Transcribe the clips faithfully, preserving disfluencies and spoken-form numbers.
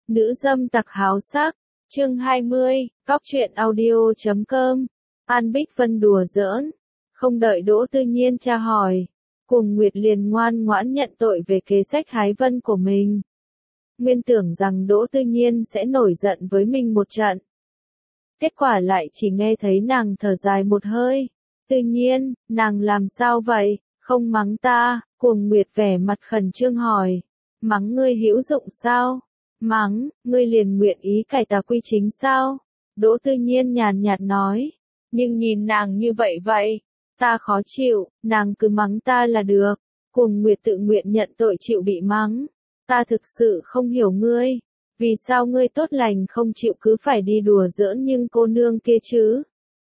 Nữ dâm tặc háo sắc, chương hai mươi, cóc truyện audio chấm com. An Bích Vân đùa giỡn, không đợi Đỗ Tư Nhiên tra hỏi, Cuồng Nguyệt liền ngoan ngoãn nhận tội về kế sách hái vân của mình. Nguyên tưởng rằng Đỗ Tư Nhiên sẽ nổi giận với mình một trận. Kết quả lại chỉ nghe thấy nàng thở dài một hơi. Tư Nhiên, nàng làm sao vậy, không mắng ta? Cuồng Nguyệt vẻ mặt khẩn trương hỏi. Mắng ngươi hữu dụng sao? Mắng, ngươi liền nguyện ý cải tà quy chính sao? Đỗ Tư Nhiên nhàn nhạt nói. Nhưng nhìn nàng như vậy vậy, ta khó chịu, nàng cứ mắng ta là được. Cuồng Nguyệt tự nguyện nhận tội chịu bị mắng. Ta thực sự không hiểu ngươi. Vì sao ngươi tốt lành không chịu cứ phải đi đùa giỡn nhưng cô nương kia chứ?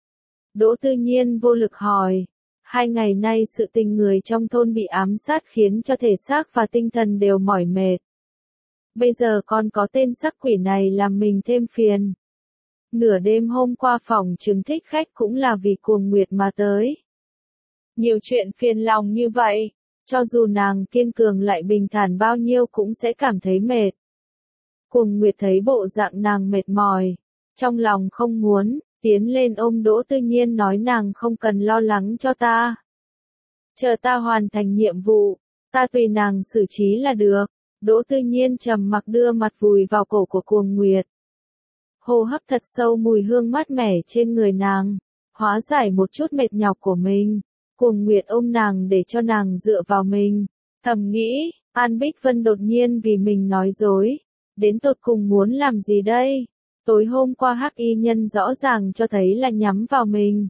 Đỗ Tư Nhiên vô lực hỏi. Hai ngày nay sự tình người trong thôn bị ám sát khiến cho thể xác và tinh thần đều mỏi mệt. Bây giờ còn có tên sắc quỷ này làm mình thêm phiền. Nửa đêm hôm qua phòng trừng thích khách cũng là vì Cuồng Nguyệt mà tới. Nhiều chuyện phiền lòng như vậy, cho dù nàng kiên cường lại bình thản bao nhiêu cũng sẽ cảm thấy mệt. Cuồng Nguyệt thấy bộ dạng nàng mệt mỏi, trong lòng không muốn, tiến lên ôm Đỗ Tư Nhiên nói nàng không cần lo lắng cho ta. Chờ ta hoàn thành nhiệm vụ, ta tùy nàng xử trí là được. Đỗ Tư Nhiên trầm mặc đưa mặt vùi vào cổ của Cuồng Nguyệt. Hô hấp thật sâu mùi hương mát mẻ trên người nàng, hóa giải một chút mệt nhọc của mình. Cuồng Nguyệt ôm nàng để cho nàng dựa vào mình, thầm nghĩ, An Bích Vân đột nhiên vì mình nói dối, đến tột cùng muốn làm gì đây? Tối hôm qua hắc y nhân rõ ràng cho thấy là nhắm vào mình.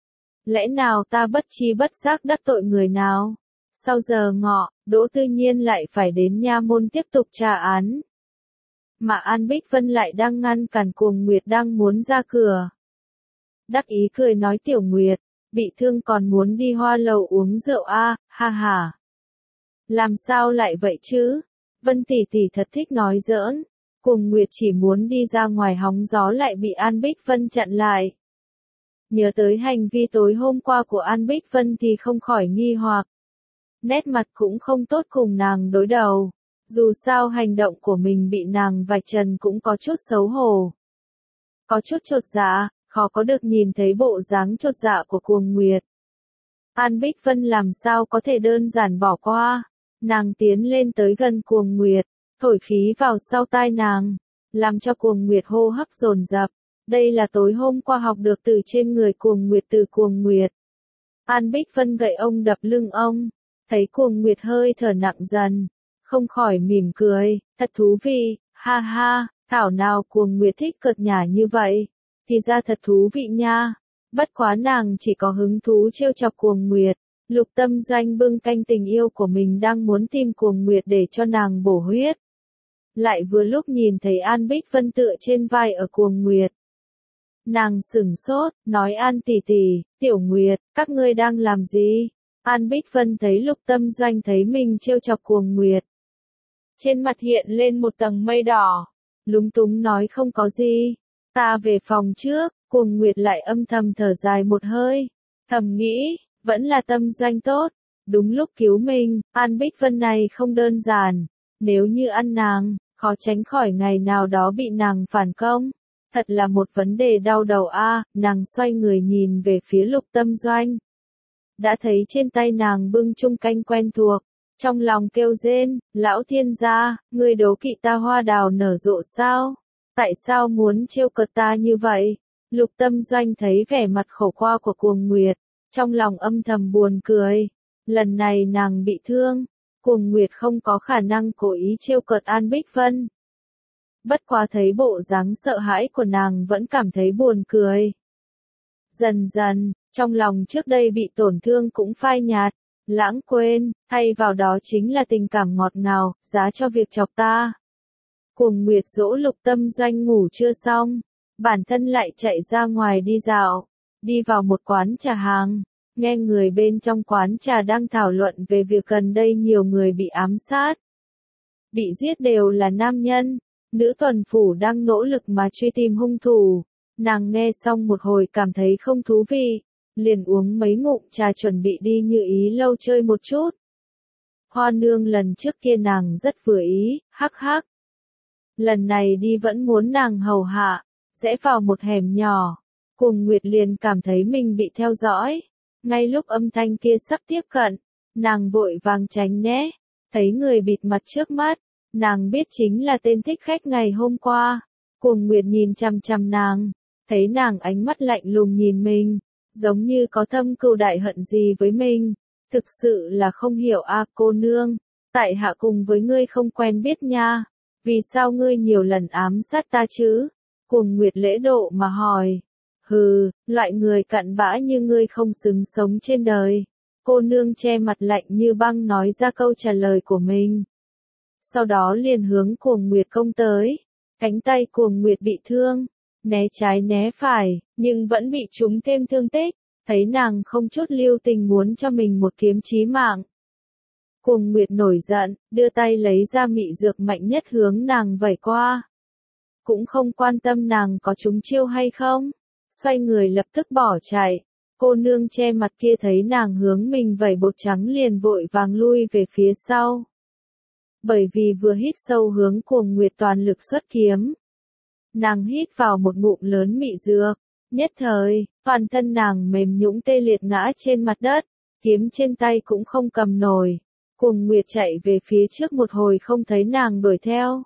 Lẽ nào ta bất chi bất giác đắc tội người nào? Sau giờ ngọ, Đỗ Tư Nhiên lại phải đến nha môn tiếp tục tra án. Mà An Bích Vân lại đang ngăn cản Cuồng Nguyệt đang muốn ra cửa. Đắc ý cười nói Tiểu Nguyệt, bị thương còn muốn đi hoa lầu uống rượu a, à, ha ha. Làm sao lại vậy chứ? Vân tỷ tỷ thật thích nói giỡn. Cuồng Nguyệt chỉ muốn đi ra ngoài hóng gió lại bị An Bích Vân chặn lại. Nhớ tới hành vi tối hôm qua của An Bích Vân thì không khỏi nghi hoặc. Nét mặt cũng không tốt cùng nàng đối đầu. Dù sao hành động của mình bị nàng vạch trần cũng có chút xấu hổ. Có chút chột dạ, khó có được nhìn thấy bộ dáng chột dạ của Cuồng Nguyệt. An Bích Vân làm sao có thể đơn giản bỏ qua. Nàng tiến lên tới gần Cuồng Nguyệt, thổi khí vào sau tai nàng, làm cho Cuồng Nguyệt hô hấp dồn dập. Đây là tối hôm qua học được từ trên người Cuồng Nguyệt từ Cuồng Nguyệt. An Bích Vân gậy ông đập lưng ông, thấy Cuồng Nguyệt hơi thở nặng dần, không khỏi mỉm cười, thật thú vị, ha ha, thảo nào Cuồng Nguyệt thích cợt nhả như vậy, thì ra thật thú vị nha. Bất quá nàng chỉ có hứng thú trêu chọc Cuồng Nguyệt. Lục Tâm Doanh bưng canh tình yêu của mình đang muốn tìm Cuồng Nguyệt để cho nàng bổ huyết. Lại vừa lúc nhìn thấy An Bích Vân tựa trên vai ở Cuồng Nguyệt. Nàng sửng sốt, nói An tỷ tỷ, Tiểu Nguyệt, các ngươi đang làm gì? An Bích Vân thấy Lục Tâm Doanh thấy mình trêu chọc Cuồng Nguyệt. Trên mặt hiện lên một tầng mây đỏ, lúng túng nói không có gì, ta về phòng trước. Cuồng Nguyệt lại âm thầm thở dài một hơi, thầm nghĩ, vẫn là Tâm Doanh tốt, đúng lúc cứu mình. An Bích Vân này không đơn giản, nếu như ăn nàng, khó tránh khỏi ngày nào đó bị nàng phản công. Thật là một vấn đề đau đầu a. À, nàng xoay người nhìn về phía Lục Tâm Doanh. Đã thấy trên tay nàng bưng chung canh quen thuộc, trong lòng kêu rên, lão thiên gia, ngươi đố kỵ ta hoa đào nở rộ sao? Tại sao muốn trêu cợt ta như vậy? Lục Tâm Doanh thấy vẻ mặt khổ qua của Cuồng Nguyệt, trong lòng âm thầm buồn cười. Lần này nàng bị thương, Cuồng Nguyệt không có khả năng cố ý trêu cợt An Bích Vân. Bất quá thấy bộ dáng sợ hãi của nàng vẫn cảm thấy buồn cười. Dần dần, trong lòng trước đây bị tổn thương cũng phai nhạt, lãng quên, thay vào đó chính là tình cảm ngọt ngào, giá cho việc chọc ta. Cuồng Nguyệt dỗ Lục Tâm Doanh ngủ chưa xong, bản thân lại chạy ra ngoài đi dạo, đi vào một quán trà hàng, nghe người bên trong quán trà đang thảo luận về việc gần đây nhiều người bị ám sát. Bị giết đều là nam nhân, nữ tuần phủ đang nỗ lực mà truy tìm hung thủ. Nàng nghe xong một hồi cảm thấy không thú vị, liền uống mấy ngụm trà chuẩn bị đi Như Ý lâu chơi một chút. Hoa nương lần trước kia nàng rất vừa ý, hắc hắc. Lần này đi vẫn muốn nàng hầu hạ, rẽ vào một hẻm nhỏ. Cuồng Nguyệt liền cảm thấy mình bị theo dõi. Ngay lúc âm thanh kia sắp tiếp cận, nàng vội vàng tránh né. Thấy người bịt mặt trước mắt, nàng biết chính là tên thích khách ngày hôm qua. Cuồng Nguyệt nhìn chằm chằm nàng, thấy nàng ánh mắt lạnh lùng nhìn mình, giống như có thâm cừu đại hận gì với mình. Thực sự là không hiểu a cô nương, tại hạ cùng với ngươi không quen biết nha, vì sao ngươi nhiều lần ám sát ta chứ? Cuồng Nguyệt lễ độ mà hỏi. Hừ, loại người cặn bã như ngươi không xứng sống trên đời. Cô nương che mặt lạnh như băng nói ra câu trả lời của mình. Sau đó liền hướng Cuồng Nguyệt công tới. Cánh tay Cuồng Nguyệt bị thương, né trái né phải, nhưng vẫn bị trúng thêm thương tích. Thấy nàng không chút lưu tình muốn cho mình một kiếm chí mạng. Cuồng Nguyệt nổi giận, đưa tay lấy ra mị dược mạnh nhất hướng nàng vẩy qua. Cũng không quan tâm nàng có trúng chiêu hay không. Xoay người lập tức bỏ chạy. Cô nương che mặt kia thấy nàng hướng mình vẩy bột trắng liền vội vàng lui về phía sau. Bởi vì vừa hít sâu hướng Cuồng Nguyệt toàn lực xuất kiếm. Nàng hít vào một ngụm lớn mị dược. Nhất thời, toàn thân nàng mềm nhũn tê liệt ngã trên mặt đất. Kiếm trên tay cũng không cầm nổi. Cuồng Nguyệt chạy về phía trước một hồi không thấy nàng đuổi theo.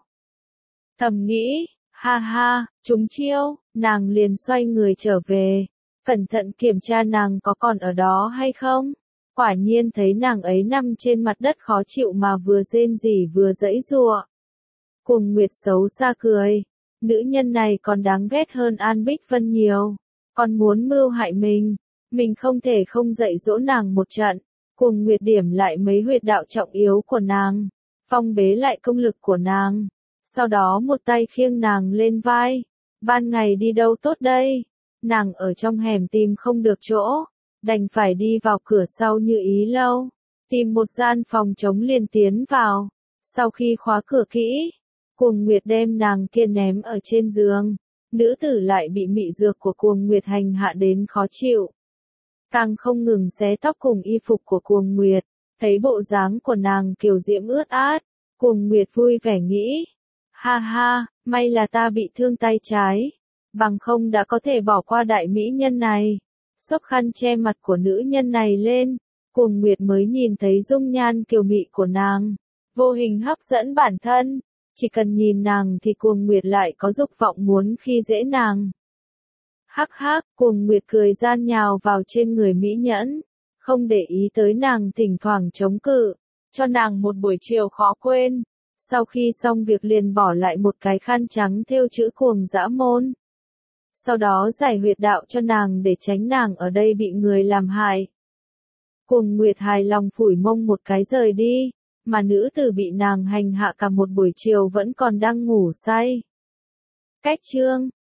Thầm nghĩ, ha ha, trúng chiêu, nàng liền xoay người trở về. Cẩn thận kiểm tra nàng có còn ở đó hay không. Quả nhiên thấy nàng ấy nằm trên mặt đất khó chịu mà vừa rên rỉ vừa giãy giụa. Cuồng Nguyệt xấu xa cười. Nữ nhân này còn đáng ghét hơn An Bích Vân nhiều. Còn muốn mưu hại mình. Mình không thể không dạy dỗ nàng một trận. Cuồng Nguyệt điểm lại mấy huyệt đạo trọng yếu của nàng. Phong bế lại công lực của nàng. Sau đó một tay khiêng nàng lên vai. Ban ngày đi đâu tốt đây? Nàng ở trong hẻm tìm không được chỗ. Đành phải đi vào cửa sau như ý lâu. Tìm một gian phòng trống liền tiến vào. Sau khi khóa cửa kỹ, Cuồng Nguyệt đem nàng kia ném ở trên giường. Nữ tử lại bị mị dược của Cuồng Nguyệt hành hạ đến khó chịu. Càng không ngừng xé tóc cùng y phục của Cuồng Nguyệt. Thấy bộ dáng của nàng kiều diễm ướt át. Cuồng Nguyệt vui vẻ nghĩ. Ha ha, may là ta bị thương tay trái. Bằng không đã có thể bỏ qua đại mỹ nhân này. Xốc khăn che mặt của nữ nhân này lên. Cuồng Nguyệt mới nhìn thấy dung nhan kiều mị của nàng. Vô hình hấp dẫn bản thân. Chỉ cần nhìn nàng thì Cuồng Nguyệt lại có dục vọng muốn khi dễ nàng. Hắc hắc, Cuồng Nguyệt cười gian nhào vào trên người mỹ nhẫn. Không để ý tới nàng thỉnh thoảng chống cự. Cho nàng một buổi chiều khó quên. Sau khi xong việc liền bỏ lại một cái khăn trắng thêu chữ Cuồng Dã Môn. Sau đó giải huyệt đạo cho nàng để tránh nàng ở đây bị người làm hại. Cuồng Nguyệt hài lòng phủi mông một cái rời đi, mà nữ tử bị nàng hành hạ cả một buổi chiều vẫn còn đang ngủ say. Cách chương